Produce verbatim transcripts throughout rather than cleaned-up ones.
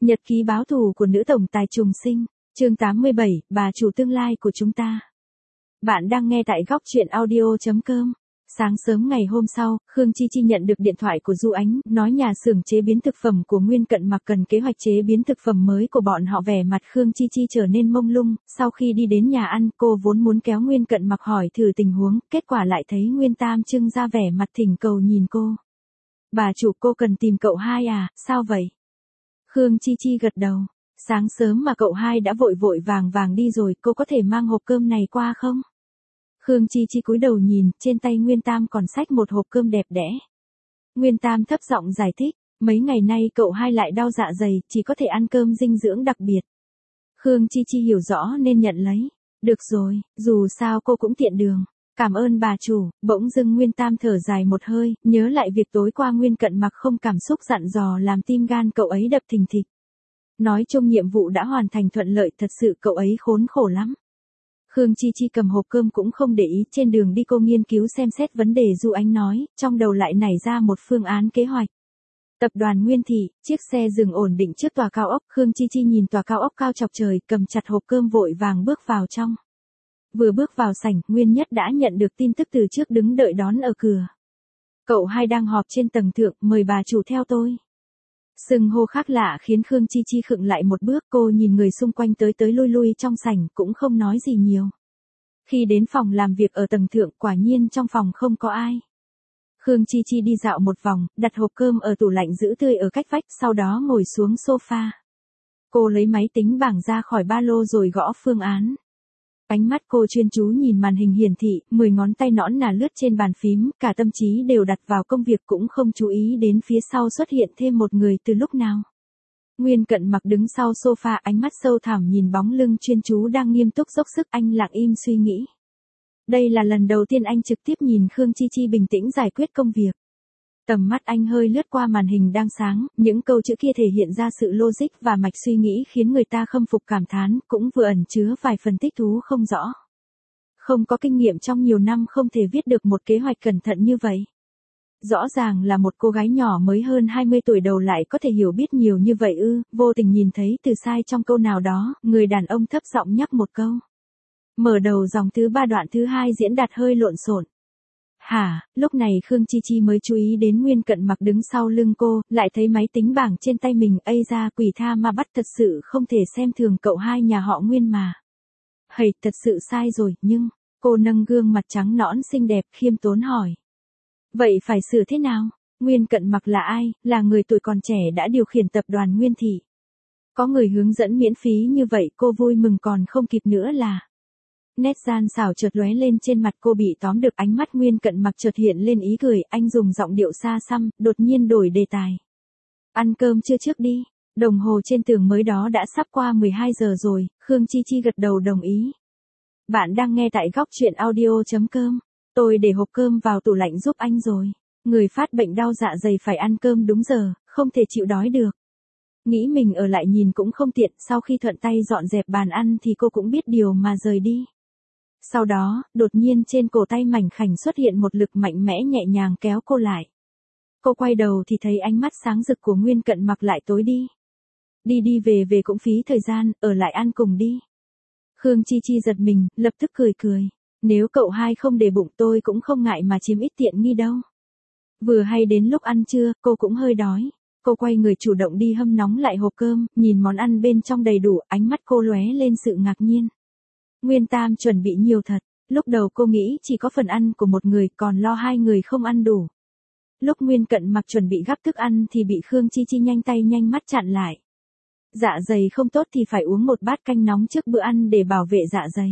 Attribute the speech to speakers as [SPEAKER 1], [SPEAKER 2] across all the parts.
[SPEAKER 1] Nhật ký báo thù của nữ tổng tài trùng sinh, chương tám mươi bảy, bà chủ tương lai của chúng ta. Bạn đang nghe tại góc truyện audio chấm com. Sáng sớm ngày hôm sau, Khương Chi Chi nhận được điện thoại của Du Ánh, nói nhà xưởng chế biến thực phẩm của Nguyên Cận Mặc cần kế hoạch chế biến thực phẩm mới của bọn họ. Vẻ mặt Khương Chi Chi trở nên mông lung, sau khi đi đến nhà ăn, cô vốn muốn kéo Nguyên Cận Mặc hỏi thử tình huống, kết quả lại thấy Nguyên Tam trưng ra vẻ mặt thỉnh cầu nhìn cô. Bà chủ, cô cần tìm cậu hai à, sao vậy? Khương Chi Chi gật đầu. Sáng sớm mà cậu hai đã vội vội vàng vàng đi rồi, cô có thể mang hộp cơm này qua không? Khương Chi Chi cúi đầu nhìn, trên tay Nguyên Tam còn xách một hộp cơm đẹp đẽ. Nguyên Tam thấp giọng giải thích, mấy ngày nay cậu hai lại đau dạ dày, chỉ có thể ăn cơm dinh dưỡng đặc biệt. Khương Chi Chi hiểu rõ nên nhận lấy. Được rồi, dù sao cô cũng tiện đường. Cảm ơn bà chủ. Bỗng dưng Nguyên Tam thở dài một hơi, nhớ lại việc tối qua Nguyên Cận Mặc không cảm xúc dặn dò làm tim gan cậu ấy đập thình thịch. Nói chung nhiệm vụ đã hoàn thành thuận lợi, thật sự cậu ấy khốn khổ lắm. Khương Chi Chi cầm hộp cơm cũng không để ý, trên đường đi cô nghiên cứu xem xét vấn đề Du Ánh nói, trong đầu lại nảy ra một phương án kế hoạch. Tập đoàn Nguyên Thị, chiếc xe dừng ổn định trước tòa cao ốc, Khương Chi Chi nhìn tòa cao ốc cao chọc trời, cầm chặt hộp cơm vội vàng bước vào trong. Vừa bước vào sảnh, Nguyên Nhất đã nhận được tin tức từ trước đứng đợi đón ở cửa. Cậu hai đang họp trên tầng thượng, mời bà chủ theo tôi. Xưng hô khác lạ khiến Khương Chi Chi khựng lại một bước, cô nhìn người xung quanh tới tới lui lui trong sảnh cũng không nói gì nhiều. Khi đến phòng làm việc ở tầng thượng, quả nhiên trong phòng không có ai. Khương Chi Chi đi dạo một vòng, đặt hộp cơm ở tủ lạnh giữ tươi ở cách vách, sau đó ngồi xuống sofa. Cô lấy máy tính bảng ra khỏi ba lô rồi gõ phương án. Ánh mắt cô chuyên chú nhìn màn hình hiển thị, mười ngón tay nõn nà lướt trên bàn phím, cả tâm trí đều đặt vào công việc cũng không chú ý đến phía sau xuất hiện thêm một người từ lúc nào. Nguyên Cận Mặc đứng sau sofa, ánh mắt sâu thẳm nhìn bóng lưng chuyên chú đang nghiêm túc dốc sức, anh lặng im suy nghĩ. Đây là lần đầu tiên anh trực tiếp nhìn Khương Chi Chi bình tĩnh giải quyết công việc. Tầm mắt anh hơi lướt qua màn hình đang sáng, những câu chữ kia thể hiện ra sự logic và mạch suy nghĩ khiến người ta khâm phục cảm thán, cũng vừa ẩn chứa vài phần thích thú không rõ. Không có kinh nghiệm trong nhiều năm không thể viết được một kế hoạch cẩn thận như vậy. Rõ ràng là một cô gái nhỏ mới hơn hai mươi tuổi đầu lại có thể hiểu biết nhiều như vậy ư, vô tình nhìn thấy từ sai trong câu nào đó, người đàn ông thấp giọng nhắc một câu. Mở đầu dòng thứ ba đoạn thứ hai diễn đạt hơi lộn xộn. Hả, lúc này Khương Chi Chi mới chú ý đến Nguyên Cận Mặc đứng sau lưng cô, lại thấy máy tính bảng trên tay mình, ây ra quỷ tha ma bắt, thật sự không thể xem thường cậu hai nhà họ Nguyên mà. Hầy, thật sự sai rồi, nhưng, cô nâng gương mặt trắng nõn xinh đẹp khiêm tốn hỏi. Vậy phải sửa thế nào? Nguyên Cận Mặc là ai? Là người tuổi còn trẻ đã điều khiển tập đoàn Nguyên Thị. Có người hướng dẫn miễn phí như vậy cô vui mừng còn không kịp nữa là. Nét gian xảo chợt lóe lên trên mặt cô, bị tóm được ánh mắt Nguyên Cận Mặc chợt hiện lên ý cười, anh dùng giọng điệu xa xăm, đột nhiên đổi đề tài. Ăn cơm chưa trước đi, đồng hồ trên tường mới đó đã sắp qua mười hai giờ rồi, Khương Chi Chi gật đầu đồng ý. Bạn đang nghe tại góc truyện audio chấm com, tôi để hộp cơm vào tủ lạnh giúp anh rồi, người phát bệnh đau dạ dày phải ăn cơm đúng giờ, không thể chịu đói được. Nghĩ mình ở lại nhìn cũng không tiện, sau khi thuận tay dọn dẹp bàn ăn thì cô cũng biết điều mà rời đi. Sau đó, đột nhiên trên cổ tay mảnh khảnh xuất hiện một lực mạnh mẽ nhẹ nhàng kéo cô lại. Cô quay đầu thì thấy ánh mắt sáng rực của Nguyên Cận Mặc lại tối đi. Đi đi về về cũng phí thời gian, ở lại ăn cùng đi. Khương Chi Chi giật mình, lập tức cười cười. Nếu cậu hai không để bụng tôi cũng không ngại mà chiếm ít tiện nghi đâu. Vừa hay đến lúc ăn trưa, cô cũng hơi đói. Cô quay người chủ động đi hâm nóng lại hộp cơm, nhìn món ăn bên trong đầy đủ, ánh mắt cô lóe lên sự ngạc nhiên. Nguyên Tam chuẩn bị nhiều thật, lúc đầu cô nghĩ chỉ có phần ăn của một người, còn lo hai người không ăn đủ. Lúc Nguyên Cận Mặc chuẩn bị gắp thức ăn thì bị Khương Chi Chi nhanh tay nhanh mắt chặn lại. Dạ dày không tốt thì phải uống một bát canh nóng trước bữa ăn để bảo vệ dạ dày.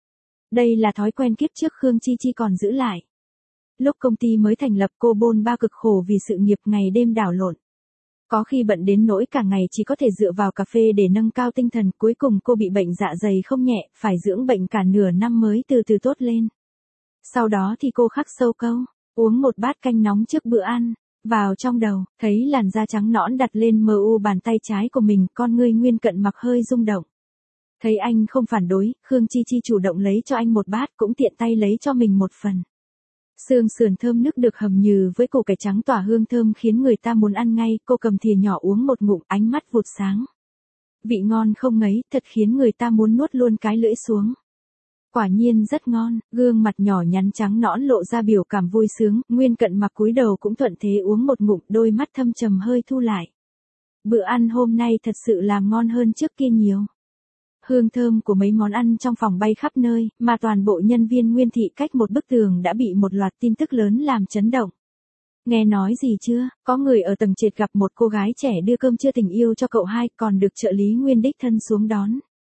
[SPEAKER 1] Đây là thói quen kiếp trước Khương Chi Chi còn giữ lại. Lúc công ty mới thành lập cô bôn ba cực khổ vì sự nghiệp, ngày đêm đảo lộn. Có khi bận đến nỗi cả ngày chỉ có thể dựa vào cà phê để nâng cao tinh thần, cuối cùng cô bị bệnh dạ dày không nhẹ, phải dưỡng bệnh cả nửa năm mới từ từ tốt lên. Sau đó thì cô khắc sâu câu, uống một bát canh nóng trước bữa ăn, vào trong đầu, thấy làn da trắng nõn đặt lên mờ u bàn tay trái của mình, con ngươi Nguyên Cận Mặc hơi rung động. Thấy anh không phản đối, Khương Chi Chi chủ động lấy cho anh một bát, cũng tiện tay lấy cho mình một phần. Xương sườn thơm nức được hầm nhừ với củ cải trắng tỏa hương thơm khiến người ta muốn ăn ngay, cô cầm thìa nhỏ uống một ngụm, ánh mắt vụt sáng. Vị ngon không ngấy, thật khiến người ta muốn nuốt luôn cái lưỡi xuống. Quả nhiên rất ngon, gương mặt nhỏ nhắn trắng nõn lộ ra biểu cảm vui sướng, Nguyên Cận Mặc cúi đầu cũng thuận thế uống một ngụm, đôi mắt thâm trầm hơi thu lại. Bữa ăn hôm nay thật sự là ngon hơn trước kia nhiều. Hương thơm của mấy món ăn trong phòng bay khắp nơi, mà toàn bộ nhân viên Nguyên thị cách một bức tường đã bị một loạt tin tức lớn làm chấn động. Nghe nói gì chưa, có người ở tầng trệt gặp một cô gái trẻ đưa cơm trưa tình yêu cho cậu hai, còn được trợ lý Nguyên đích thân xuống đón.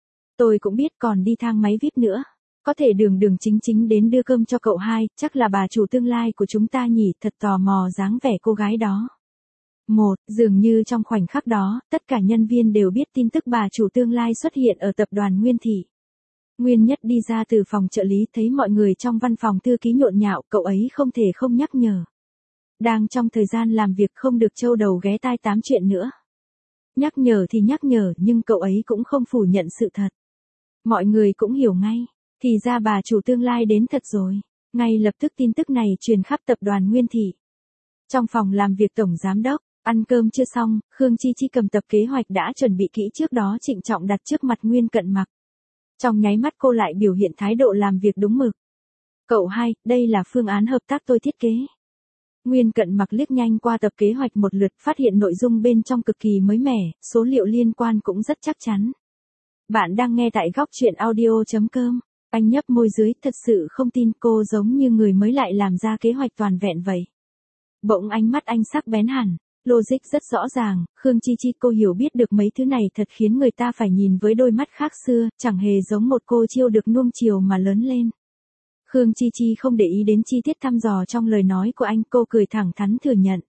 [SPEAKER 1] Tôi cũng biết còn đi thang máy vi ai pi nữa. Có thể đường đường chính chính đến đưa cơm cho cậu hai, chắc là bà chủ tương lai của chúng ta nhỉ, thật tò mò dáng vẻ cô gái đó. Một, dường như trong khoảnh khắc đó, tất cả nhân viên đều biết tin tức bà chủ tương lai xuất hiện ở tập đoàn Nguyên thị. Nguyên Nhất đi ra từ phòng trợ lý thấy mọi người trong văn phòng thư ký nhộn nhạo, cậu ấy không thể không nhắc nhở. Đang trong thời gian làm việc không được trâu đầu ghé tai tám chuyện nữa. Nhắc nhở thì nhắc nhở nhưng cậu ấy cũng không phủ nhận sự thật. Mọi người cũng hiểu ngay, thì ra bà chủ tương lai đến thật rồi. Ngay lập tức tin tức này truyền khắp tập đoàn Nguyên thị. Trong phòng làm việc tổng giám đốc, ăn cơm chưa xong, Khương Chi Chi cầm tập kế hoạch đã chuẩn bị kỹ trước đó trịnh trọng đặt trước mặt Nguyên Cận Mặc. Trong nháy mắt cô lại biểu hiện thái độ làm việc đúng mực. Cậu hai, đây là phương án hợp tác tôi thiết kế. Nguyên Cận Mặc liếc nhanh qua tập kế hoạch một lượt, phát hiện nội dung bên trong cực kỳ mới mẻ, số liệu liên quan cũng rất chắc chắn. Bạn đang nghe tại góc truyện audio chấm com. Anh nhấp môi dưới, thật sự không tin, cô giống như người mới lại làm ra kế hoạch toàn vẹn vậy. Bỗng ánh mắt anh sắc bén hẳn, logic rất rõ ràng, Khương Chi Chi, cô hiểu biết được mấy thứ này thật khiến người ta phải nhìn với đôi mắt khác xưa, chẳng hề giống một cô chiêu được nuông chiều mà lớn lên. Khương Chi Chi không để ý đến chi tiết thăm dò trong lời nói của anh, cô cười thẳng thắn thừa nhận.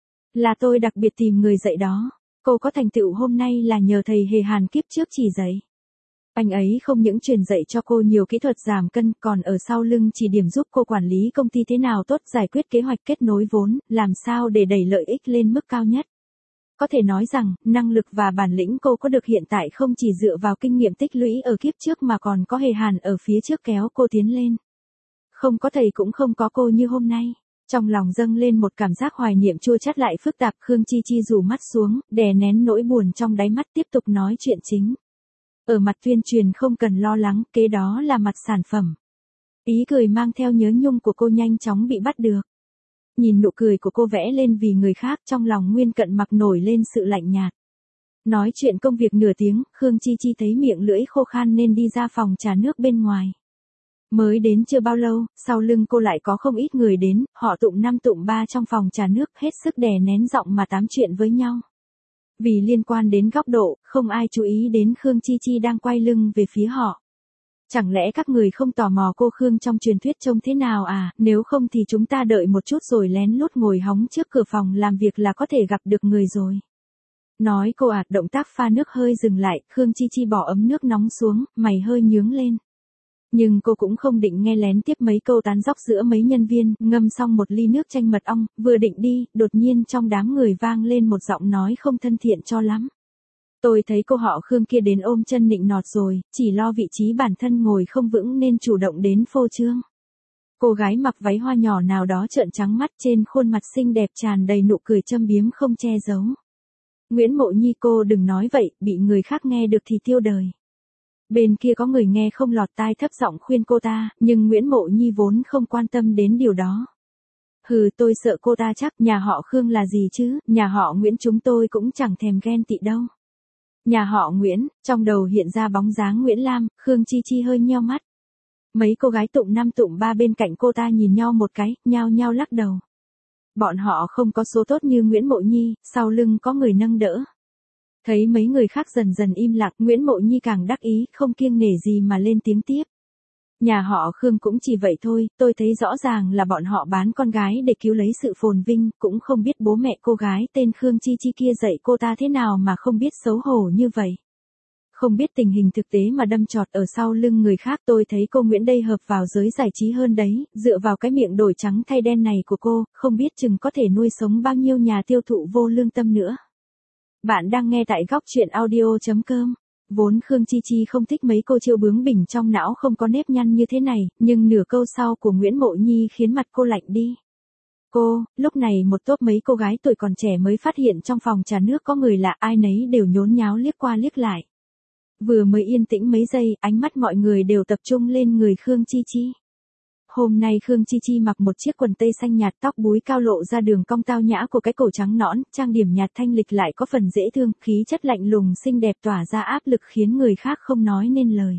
[SPEAKER 1] Là tôi đặc biệt tìm người dạy đó, cô có thành tựu hôm nay là nhờ thầy Hề Hàn kiếp trước chỉ dạy. Anh ấy không những truyền dạy cho cô nhiều kỹ thuật giảm cân, còn ở sau lưng chỉ điểm giúp cô quản lý công ty thế nào tốt, giải quyết kế hoạch kết nối vốn, làm sao để đẩy lợi ích lên mức cao nhất. Có thể nói rằng, năng lực và bản lĩnh cô có được hiện tại không chỉ dựa vào kinh nghiệm tích lũy ở kiếp trước mà còn có Hề Hàn ở phía trước kéo cô tiến lên. Không có thầy cũng không có cô như hôm nay. Trong lòng dâng lên một cảm giác hoài niệm chua chát lại phức tạp, Khương Chi Chi rủ mắt xuống, đè nén nỗi buồn trong đáy mắt, tiếp tục nói chuyện chính. Ở mặt tuyên truyền không cần lo lắng, kế đó là mặt sản phẩm. Ý cười mang theo nhớ nhung của cô nhanh chóng bị bắt được. Nhìn nụ cười của cô vẽ lên vì người khác, trong lòng Nguyên Cận Mặc nổi lên sự lạnh nhạt. Nói chuyện công việc nửa tiếng, Khương Chi Chi thấy miệng lưỡi khô khan nên đi ra phòng trà nước bên ngoài. Mới đến chưa bao lâu, sau lưng cô lại có không ít người đến, họ tụng năm tụng ba trong phòng trà nước, hết sức đè nén giọng mà tám chuyện với nhau. Vì liên quan đến góc độ, không ai chú ý đến Khương Chi Chi đang quay lưng về phía họ. Chẳng lẽ các người không tò mò cô Khương trong truyền thuyết trông thế nào à, nếu không thì chúng ta đợi một chút rồi lén lút ngồi hóng trước cửa phòng làm việc là có thể gặp được người rồi. Nói cô ạt, động tác pha nước hơi dừng lại, Khương Chi Chi bỏ ấm nước nóng xuống, mày hơi nhướng lên. Nhưng cô cũng không định nghe lén tiếp mấy câu tán dóc giữa mấy nhân viên, ngâm xong một ly nước chanh mật ong, vừa định đi, đột nhiên trong đám người vang lên một giọng nói không thân thiện cho lắm. Tôi thấy cô họ Khương kia đến ôm chân nịnh nọt rồi, chỉ lo vị trí bản thân ngồi không vững nên chủ động đến phô trương. Cô gái mặc váy hoa nhỏ nào đó trợn trắng mắt, trên khuôn mặt xinh đẹp tràn đầy nụ cười châm biếm không che giấu. Nguyễn Mộ Nhi, cô đừng nói vậy, bị người khác nghe được thì tiêu đời. Bên kia có người nghe không lọt tai thấp giọng khuyên cô ta, nhưng Nguyễn Mộ Nhi vốn không quan tâm đến điều đó. Hừ, tôi sợ cô ta chắc, nhà họ Khương là gì chứ, nhà họ Nguyễn chúng tôi cũng chẳng thèm ghen tị đâu. Nhà họ Nguyễn, trong đầu hiện ra bóng dáng Nguyễn Lam, Khương Chi Chi hơi nheo mắt. Mấy cô gái tụng năm tụng ba bên cạnh cô ta nhìn nhau một cái, nhao nhao lắc đầu. Bọn họ không có số tốt như Nguyễn Mộ Nhi, sau lưng có người nâng đỡ. Thấy mấy người khác dần dần im lặng, Nguyễn Mộ Nhi càng đắc ý, không kiêng nể gì mà lên tiếng tiếp. Nhà họ Khương cũng chỉ vậy thôi, tôi thấy rõ ràng là bọn họ bán con gái để cứu lấy sự phồn vinh, cũng không biết bố mẹ cô gái tên Khương Chi Chi kia dạy cô ta thế nào mà không biết xấu hổ như vậy. Không biết tình hình thực tế mà đâm chọt ở sau lưng người khác, tôi thấy cô Nguyễn đây hợp vào giới giải trí hơn đấy, dựa vào cái miệng đổi trắng thay đen này của cô, không biết chừng có thể nuôi sống bao nhiêu nhà tiêu thụ vô lương tâm nữa. Bạn đang nghe tại góc truyện audio chấm com. Vốn Khương Chi Chi không thích mấy cô chiêu bướng bỉnh trong não không có nếp nhăn như thế này, nhưng nửa câu sau của Nguyễn Mộ Nhi khiến mặt cô lạnh đi. cô, lúc này một tốp mấy cô gái tuổi còn trẻ mới phát hiện trong phòng trà nước có người lạ, ai nấy đều nhốn nháo liếc qua liếc lại. Vừa mới yên tĩnh mấy giây, ánh mắt mọi người đều tập trung lên người Khương Chi Chi. Hôm nay Khương Chi Chi mặc một chiếc quần tây xanh nhạt, tóc búi cao lộ ra đường cong tao nhã của cái cổ trắng nõn, trang điểm nhạt thanh lịch lại có phần dễ thương, khí chất lạnh lùng xinh đẹp tỏa ra áp lực khiến người khác không nói nên lời.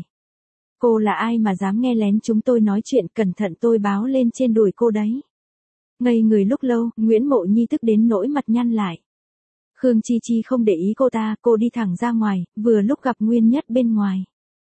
[SPEAKER 1] Cô là ai mà dám nghe lén chúng tôi nói chuyện, cẩn thận tôi báo lên trên đùi cô đấy. Ngây người lúc lâu, Nguyễn Mộ Nhi tức đến nỗi mặt nhăn lại. Khương Chi Chi không để ý cô ta, cô đi thẳng ra ngoài, vừa lúc gặp Nguyên Nhất bên ngoài.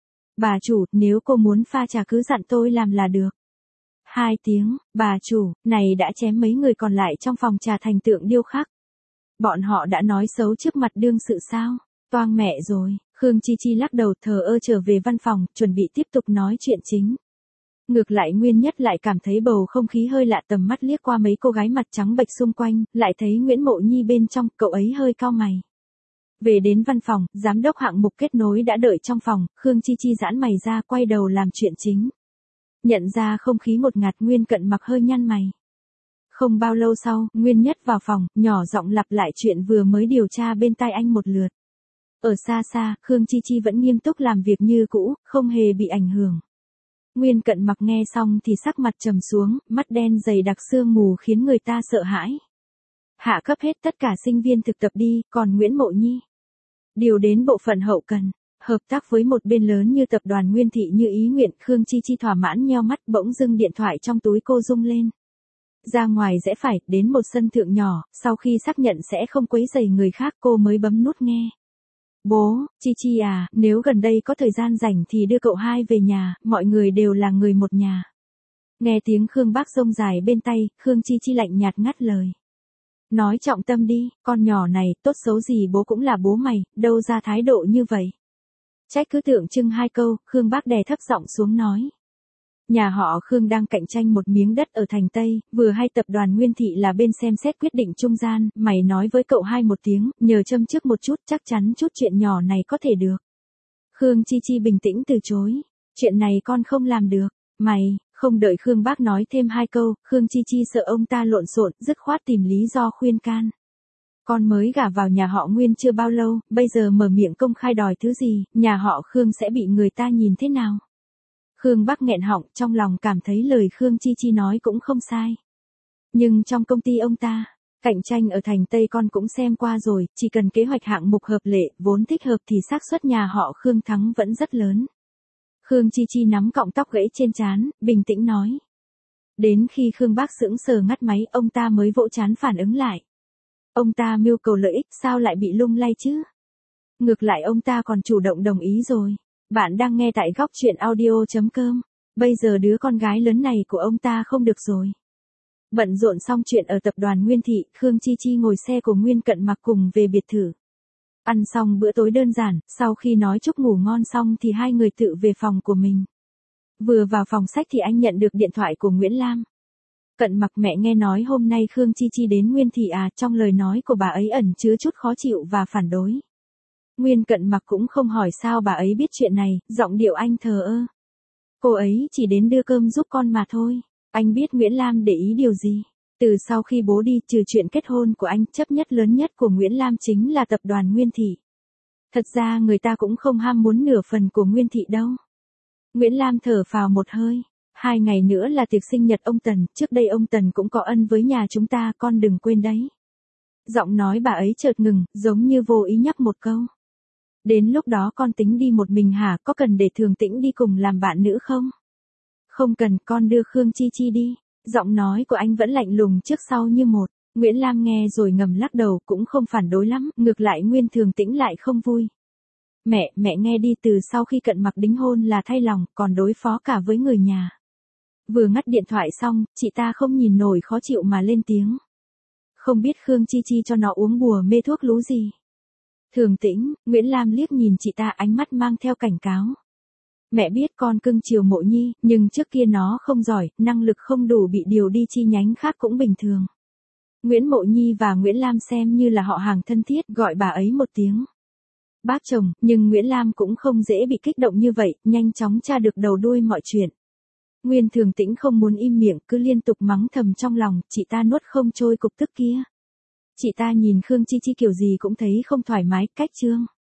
[SPEAKER 1] Bà chủ, nếu cô muốn pha trà cứ dặn tôi làm là được. Hai tiếng, bà chủ, này đã chém mấy người còn lại trong phòng trà thành tượng điêu khắc. Bọn họ đã nói xấu trước mặt đương sự sao? Toang mẹ rồi, Khương Chi Chi lắc đầu thờ ơ trở về văn phòng, chuẩn bị tiếp tục nói chuyện chính. Ngược lại Nguyên Nhất lại cảm thấy bầu không khí hơi lạ, tầm mắt liếc qua mấy cô gái mặt trắng bệch xung quanh, lại thấy Nguyễn Mộ Nhi bên trong, cậu ấy hơi cau mày. Về đến văn phòng, giám đốc hạng mục kết nối đã đợi trong phòng, Khương Chi Chi giãn mày ra quay đầu làm chuyện chính. Nhận ra không khí ngột ngạt, Nguyên Cận Mặc hơi nhăn mày. Không bao lâu sau, Nguyên Nhất vào phòng, nhỏ giọng lặp lại chuyện vừa mới điều tra bên tai anh một lượt. Ở xa xa, Khương Chi Chi vẫn nghiêm túc làm việc như cũ, không hề bị ảnh hưởng. Nguyên Cận Mặc nghe xong thì sắc mặt trầm xuống, mắt đen dày đặc sương mù khiến người ta sợ hãi. Hạ cấp hết tất cả sinh viên thực tập đi, còn Nguyễn Mộ Nhi điều đến bộ phận hậu cần, hợp tác với một bên lớn như tập đoàn Nguyên Thị như ý nguyện. Khương Chi Chi thỏa mãn nheo mắt, bỗng dưng điện thoại trong túi cô rung lên. Ra ngoài rẽ phải, đến một sân thượng nhỏ, sau khi xác nhận sẽ không quấy rầy người khác cô mới bấm nút nghe. Bố, Chi Chi à, nếu gần đây có thời gian rảnh thì đưa cậu hai về nhà, mọi người đều là người một nhà. Nghe tiếng Khương Bác rông dài bên tay, Khương Chi Chi lạnh nhạt ngắt lời. Nói trọng tâm đi, con nhỏ này, tốt xấu gì bố cũng là bố mày, đâu ra thái độ như vậy. Trách cứ tượng trưng hai câu, Khương Bác đè thấp giọng xuống nói. Nhà họ Khương đang cạnh tranh một miếng đất ở thành Tây, vừa hay tập đoàn Nguyên Thị là bên xem xét quyết định trung gian, mày nói với cậu hai một tiếng, nhờ châm trước một chút, chắc chắn chút chuyện nhỏ này có thể được. Khương Chi Chi bình tĩnh từ chối, chuyện này con không làm được, mày, không đợi Khương Bác nói thêm hai câu, Khương Chi Chi sợ ông ta lộn xộn, dứt khoát tìm lý do khuyên can. Con mới gả vào nhà họ Nguyên chưa bao lâu, bây giờ mở miệng công khai đòi thứ gì, nhà họ Khương sẽ bị người ta nhìn thế nào? Khương Bác nghẹn họng, trong lòng cảm thấy lời Khương Chi Chi nói cũng không sai. Nhưng trong công ty ông ta, cạnh tranh ở thành Tây con cũng xem qua rồi, chỉ cần kế hoạch hạng mục hợp lệ, vốn thích hợp thì xác suất nhà họ Khương thắng vẫn rất lớn. Khương Chi Chi nắm cọng tóc gãy trên trán, bình tĩnh nói. Đến khi Khương Bác sững sờ ngắt máy, ông ta mới vỗ trán phản ứng lại. Ông ta mưu cầu lợi ích sao lại bị lung lay chứ? Ngược lại ông ta còn chủ động đồng ý rồi. Bạn đang nghe tại góc truyện audio chấm com. Bây giờ đứa con gái lớn này của ông ta không được rồi. Bận rộn xong chuyện ở tập đoàn Nguyên Thị, Khương Chi Chi ngồi xe của Nguyên Cận Mặc cùng về biệt thự. Ăn xong bữa tối đơn giản, sau khi nói chúc ngủ ngon xong thì hai người tự về phòng của mình. Vừa vào phòng sách thì anh nhận được điện thoại của Nguyễn Lam. Cận Mặc, mẹ nghe nói hôm nay Khương Chi Chi đến Nguyên Thị à, trong lời nói của bà ấy ẩn chứa chút khó chịu và phản đối. Nguyên Cận Mặc cũng không hỏi sao bà ấy biết chuyện này, giọng điệu anh thờ ơ. Cô ấy chỉ đến đưa cơm giúp con mà thôi. Anh biết Nguyễn Lam để ý điều gì. Từ sau khi bố đi, trừ chuyện kết hôn của anh, chấp nhất lớn nhất của Nguyễn Lam chính là tập đoàn Nguyên Thị. Thật ra người ta cũng không ham muốn nửa phần của Nguyên Thị đâu. Nguyễn Lam thở phào một hơi. Hai ngày nữa là tiệc sinh nhật ông Tần, trước đây ông Tần cũng có ân với nhà chúng ta, con đừng quên đấy. Giọng nói bà ấy chợt ngừng, giống như vô ý nhắc một câu. Đến lúc đó con tính đi một mình hả, có cần để Thường Tĩnh đi cùng làm bạn nữ không? Không cần, con đưa Khương Chi Chi đi. Giọng nói của anh vẫn lạnh lùng trước sau như một. Nguyễn Lam nghe rồi ngầm lắc đầu, cũng không phản đối lắm, ngược lại Nguyên Thường Tĩnh lại không vui. Mẹ, mẹ nghe đi, từ sau khi Cận Mặc đính hôn là thay lòng, còn đối phó cả với người nhà. Vừa ngắt điện thoại xong, chị ta không nhìn nổi khó chịu mà lên tiếng. Không biết Khương Chi Chi cho nó uống bùa mê thuốc lú gì. Thường Tĩnh, Nguyễn Lam liếc nhìn chị ta, ánh mắt mang theo cảnh cáo. Mẹ biết con cưng chiều Mộ Nhi, nhưng trước kia nó không giỏi, năng lực không đủ, bị điều đi chi nhánh khác cũng bình thường. Nguyễn Mộ Nhi và Nguyễn Lam xem như là họ hàng thân thiết, gọi bà ấy một tiếng bác chồng, nhưng Nguyễn Lam cũng không dễ bị kích động như vậy, nhanh chóng tra được đầu đuôi mọi chuyện. Nguyên Thường Tĩnh không muốn im miệng, cứ liên tục mắng thầm trong lòng, chị ta nuốt không trôi cục tức kia. Chị ta nhìn Khương Chi Chi kiểu gì cũng thấy không thoải mái, cách Trương